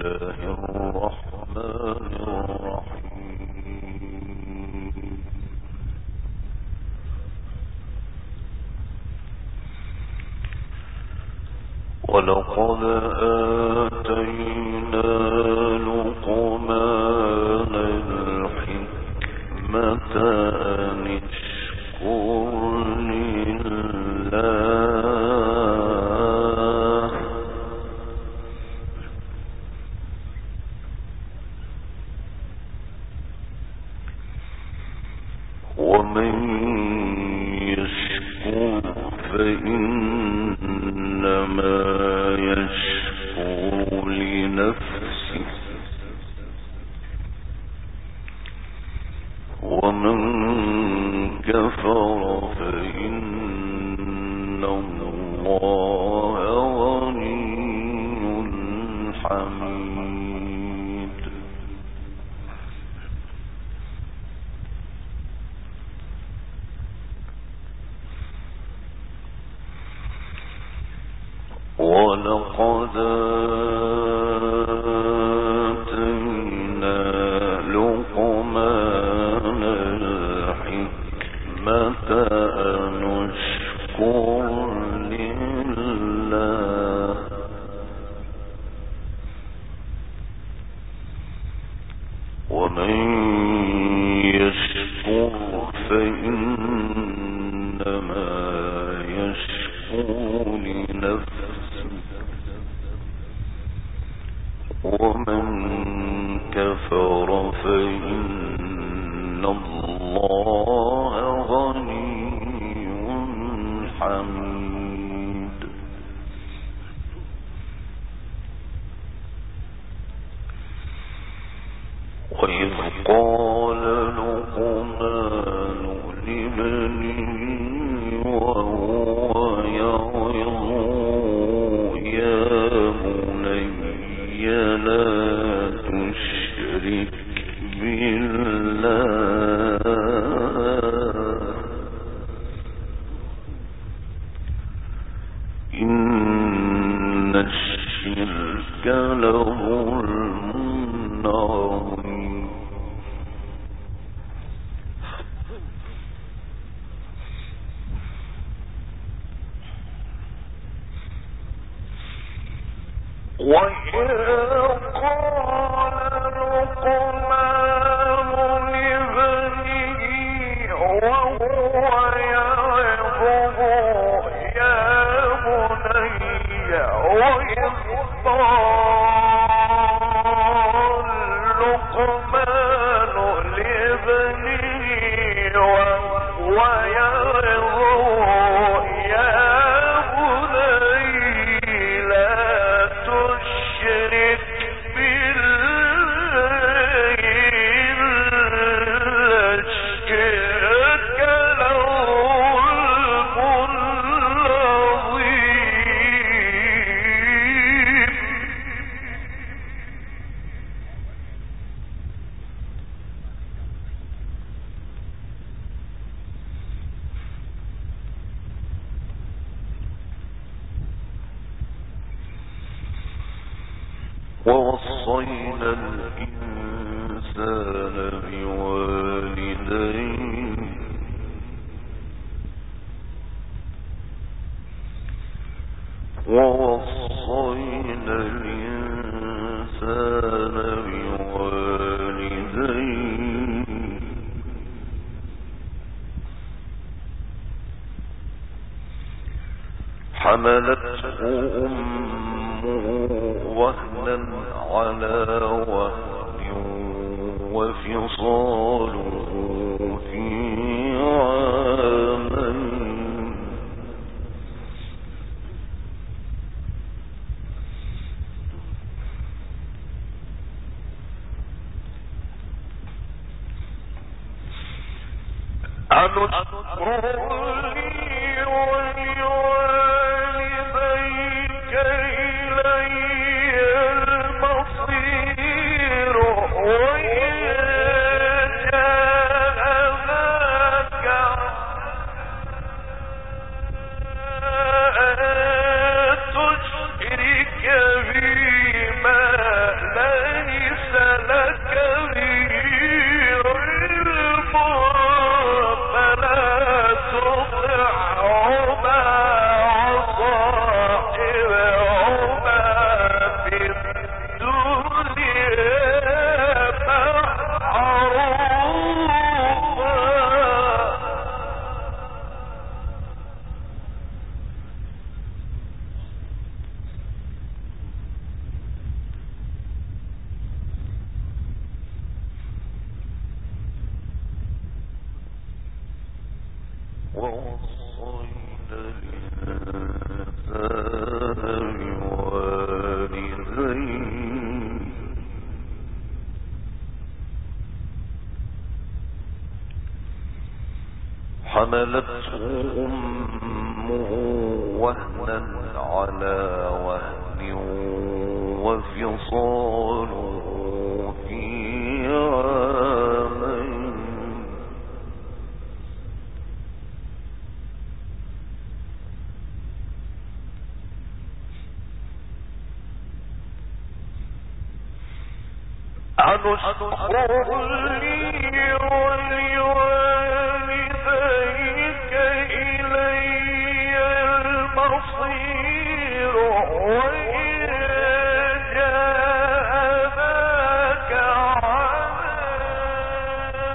ولقد آتينا لقمان الحكمة أن اشكر لله ومن يشكر فإنما يشكر لنفسه ومن كفر فإن الله غني حميد ولقد آتينا لقمان الحكمة أن اشكر لله ومن يشكر فإنما يشكر لنفسه ومن كفر فإن الله غني حميد وإذ قال لقمان لابنه وهو يعظه يا بني لا تشرك بالله إن الشرك لظلم عظيم وإذ قال لقمان لابنه وهو يعظه يا بني وإذ قال لقمان لابنه وهو يعظه يا بني لا تشرك بالله إن الشرك لظلم عظيم ووصينا الإنسان بوالديه ووصينا الإنسان بوالديه حملته أمه وهنا على وهن وفصاله في عامين أن اشكر لي ولوالديك إلي المصير وإن جاءك أن تشرك بي ما حملته أمه وهنا على وهن وفصاله في عامين أن اشكر لي ولوالديك إلي المصير وإن جاهداك على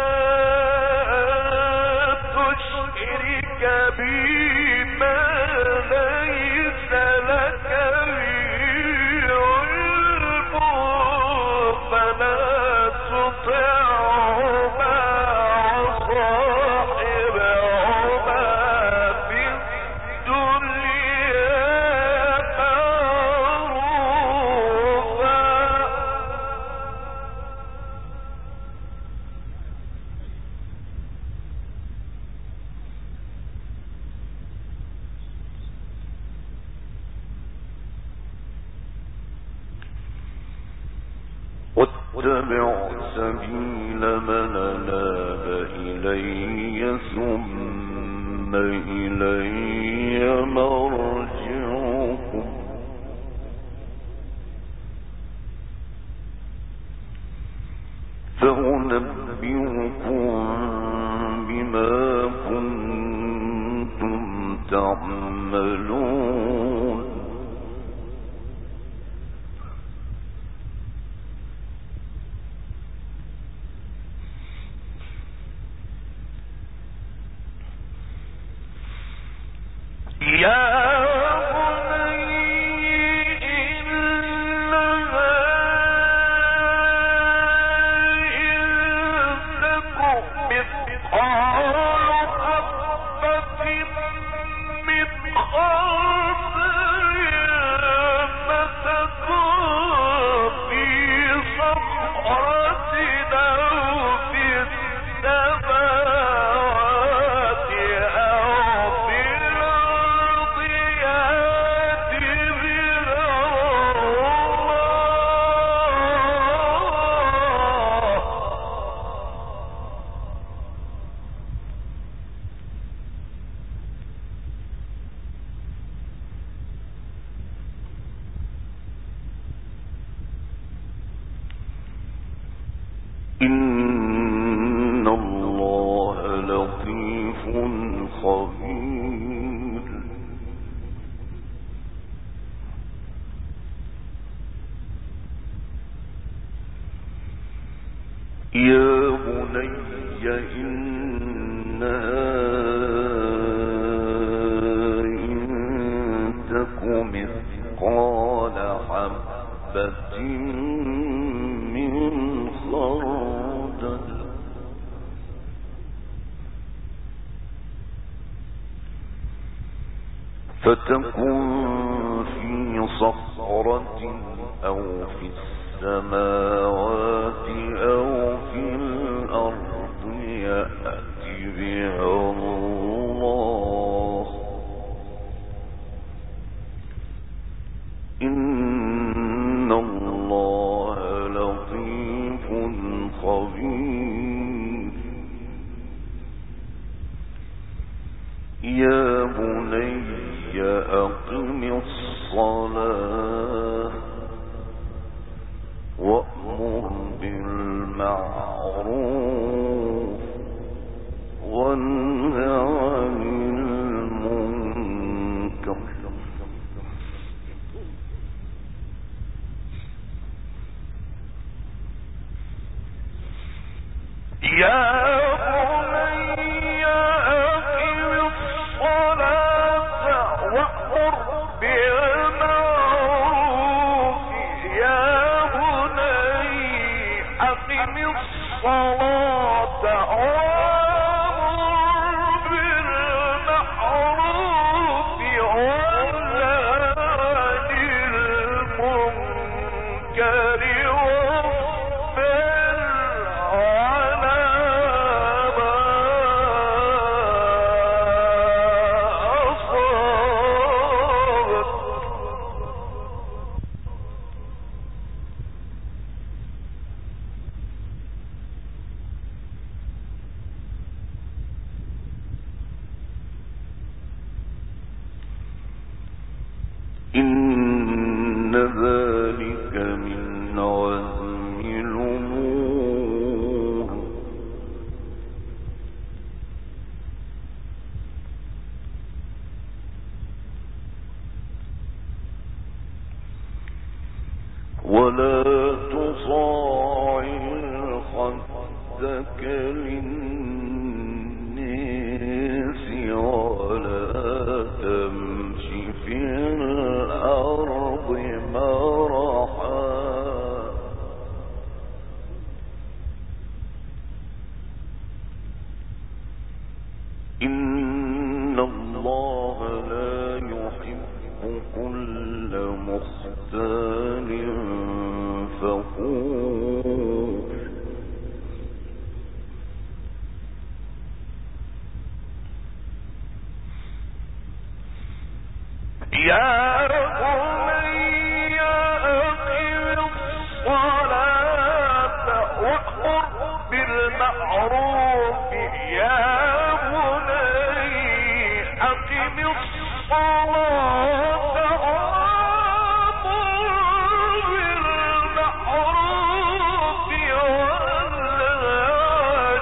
أن تشرك بي ما ليس لك به علم فلا تطعهما وصاحبهما في الدنيا معروفا واتبع سبيل من أناب إلي ثم إلي مرجعكم فأنبئكم بما كنتم تعملون يا بني إنها إن تك مثقال حبة من خردل فتكن في صخرة أو في السماوات أو في الأرض يأت بها إن الله لطيف خبير يا بني إنها إن تك مثقال حبة من خردل فتكن في صخرة أو في السماوات أو في الأرض يأت بها الله إن الله لطيف خبير يا بني أقم الصلاة وأمر بالمعروف وانه عن المنكر يا بني أقم الصلاة وأمر بالمعروف يا بني أقم الصلاة وأمر بالمعروف وانه عن المنكر واصبر على ما إن ذلك من عزم الأمور ولا تصاعر خدك للناس ولا تمش في الأرض مرحا إن الله لا يحب كل مختال فخور يا بني أقم الصلاة وأمر بالمعروف يا بني أقم الصلاة وأمر بالمعروف وانهى عن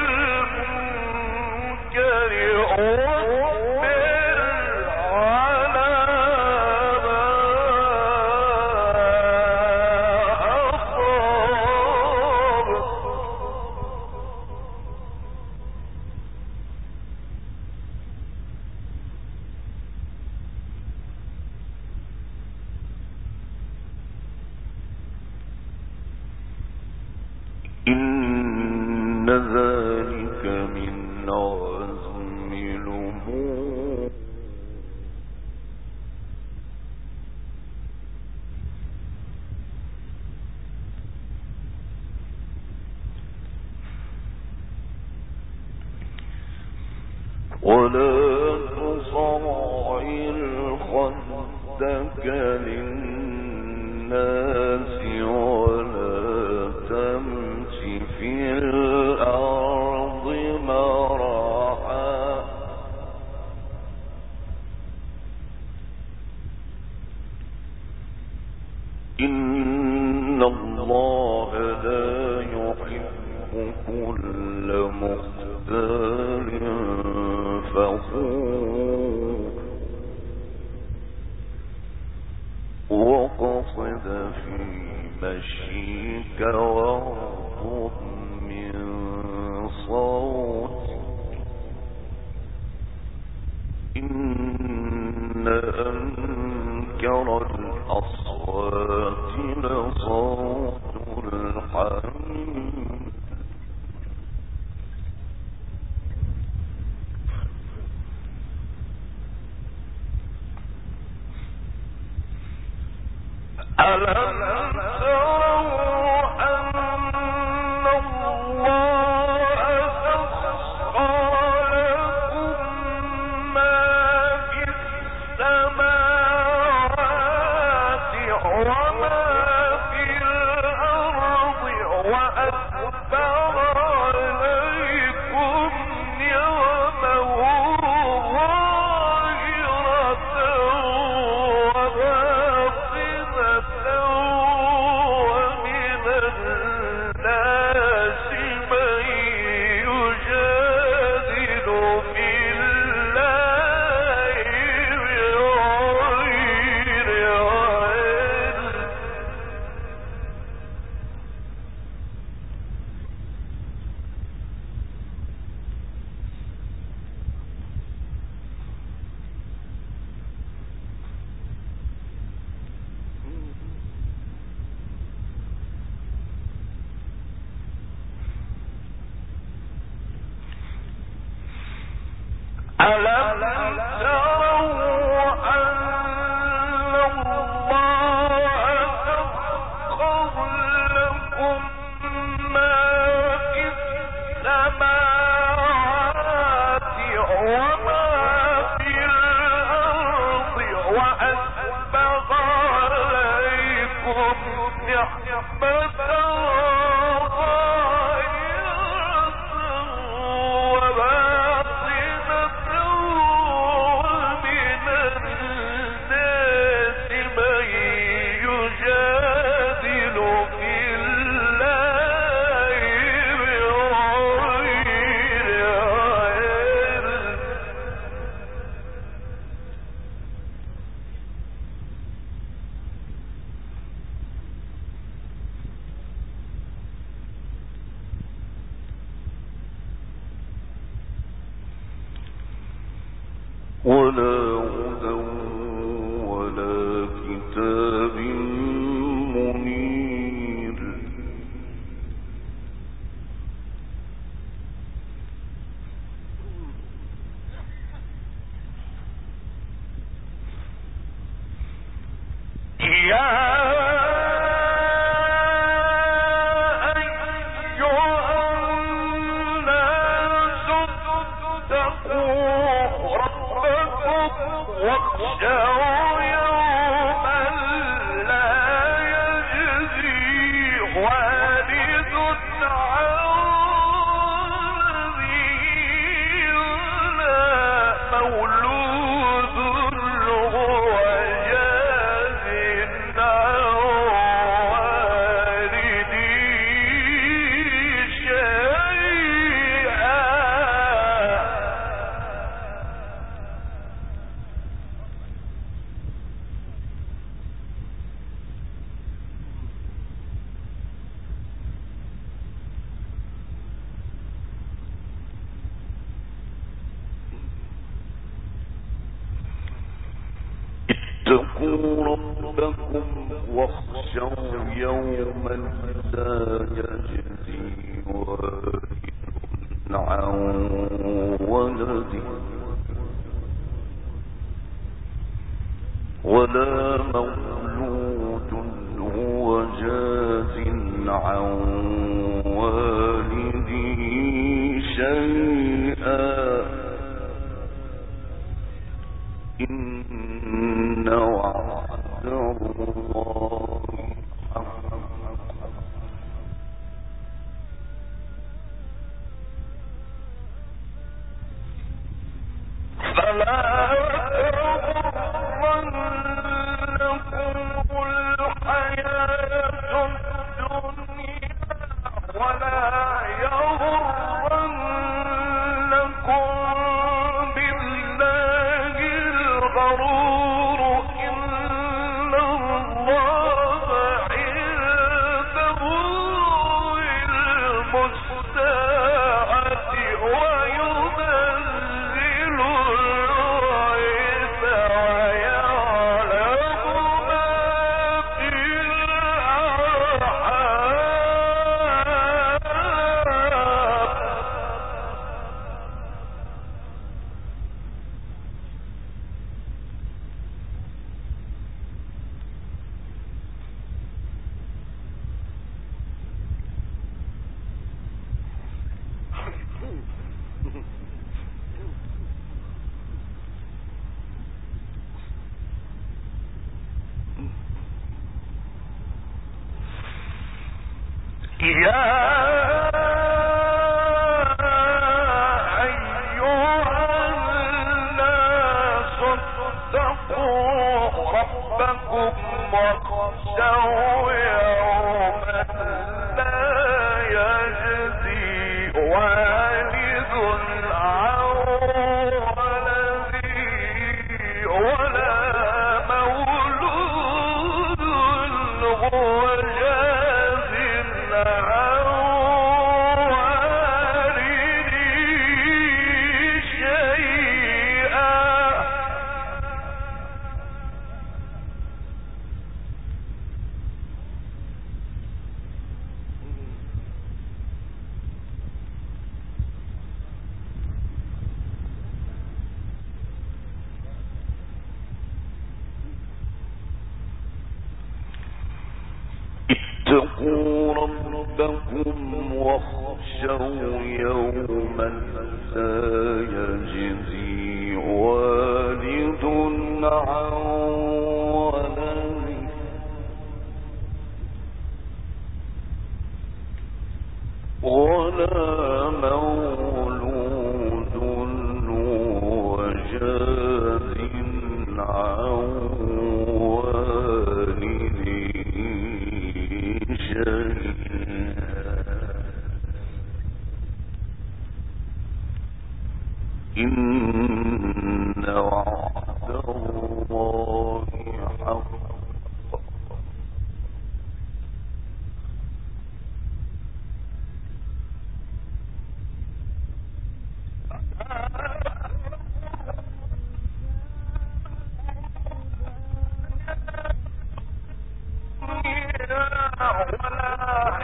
المنكر إن ذلك من عزم الأمور ولا تصعر خدك للناس ولا تمش في الأرض مرحا إن الله لا يحب كل مختال فخور وقصد في مشيك واغضض من صوتك إن أنكر الأصوات لصوت الحمير ألم تروا أن الله سخر لكم ما في السماوات وما في الأرض وأسبغ عليكم نعمه ظاهرة ومن الناس من يجادل في الله بغير علم ألم تروا أن الله سخر لكم ما في السماوات وما في الأرض وأسبغ عليكم نعمة وباطنة ومن الناس ولا هدى ولا كتاب منير اتقوا ربكم واخشوا يوما لا يجزي والد عن ولده ولا مولود هو جاز عن والده شيئا إن وعد الله حق فلا تغرنكم الحياة الدنيا ولا يغرنكم بالله الغرور إن الله عنده علم الساعة وينزل الغيث ويعلم ما في اتقوا ربكم واخشوا يوما لا يجزي والد عن ولده ولا مولود هو جاز عن والده إن وعد الله حق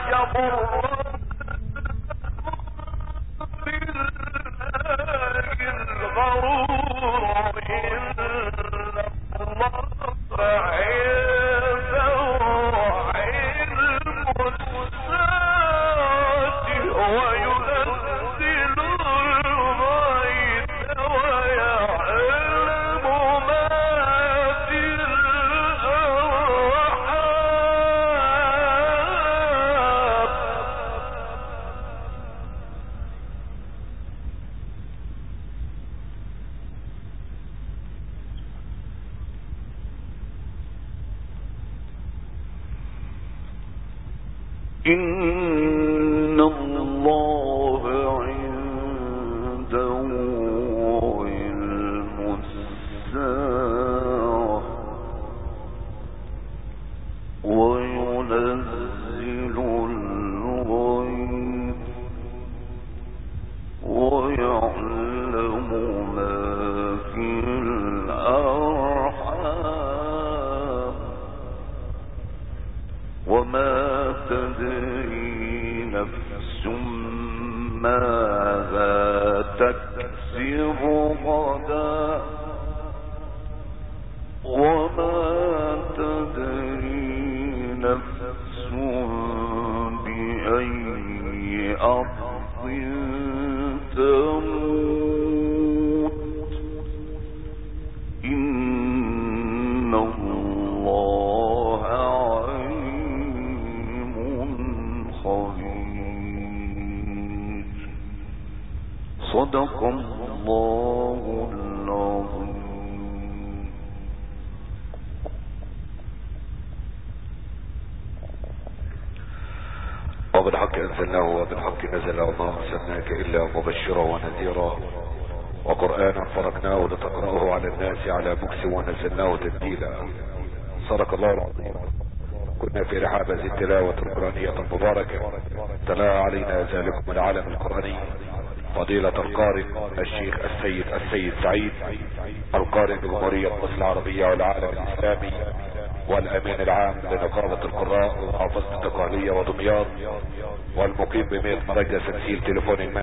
إن الله عنده علم الساعة وينزل الغيث ويعلم ما في الأرحام وما تدري نفس ماذا تكسب غدا وما تدري نفس بأي أرض تموت إن الله عليم خبير. صدق الله العظيم. وبالحق أنزلناه وبالحق نزل وما أرسلناك إلا مبشرا ونذيرا وقرآنا فرقناه لتقرأه على الناس على مكس ونزلناه تنزيلا. صدق الله العظيم. كنا في رحاب هذه التلاوة القرآنية المباركة تلا علينا ذلكم العالم القرآني فضيلة القارئ الشيخ السيد سعيد القارئ بجمهورية مصر العربية والعالم الإسلامي والأمين العام لنقابة القراء ومحافظة الدقهلية ودمياط والمقيم ب100 مركز تسجيل تليفون